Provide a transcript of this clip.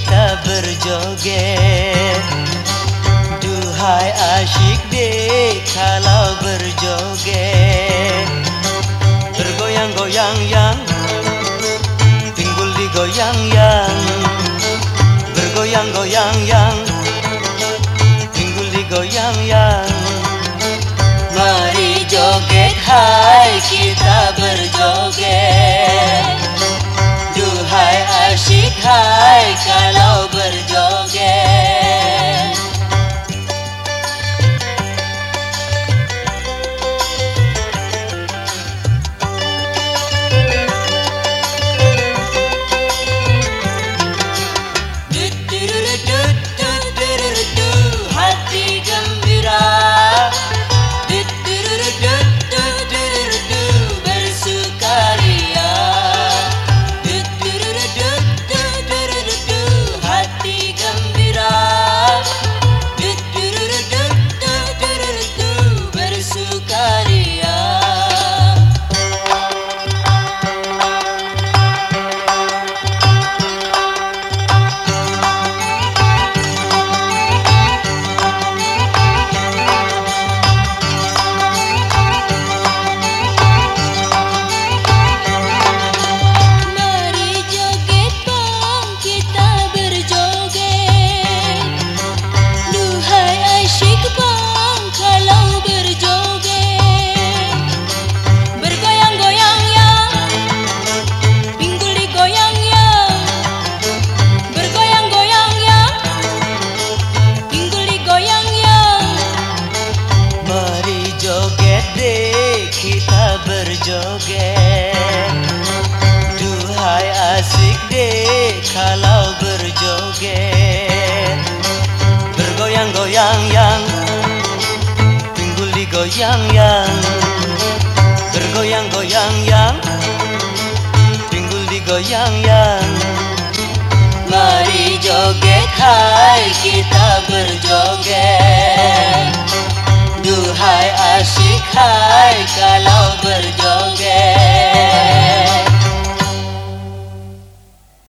kita berjoget. Duhai asyik deh kalau berjoget. Bergoyang-goyang yang, pinggul digoyang yang. Bergoyang-goyang yang, pinggul digoyang yang. Mari joget, hai kita berjoget. Duhai asyik, hai kalau berjoget. Hati gembira, bersukaria. Hati gembira, bersukaria. Kita berjoget. Duhai asik deh kalau berjoget. Bergoyang-goyang yang, pinggul digoyang yang. Bergoyang-goyang yang, pinggul digoyang yang. Mari joget, hai kita berjoget. Duhai asyik, hai kalau berjoget.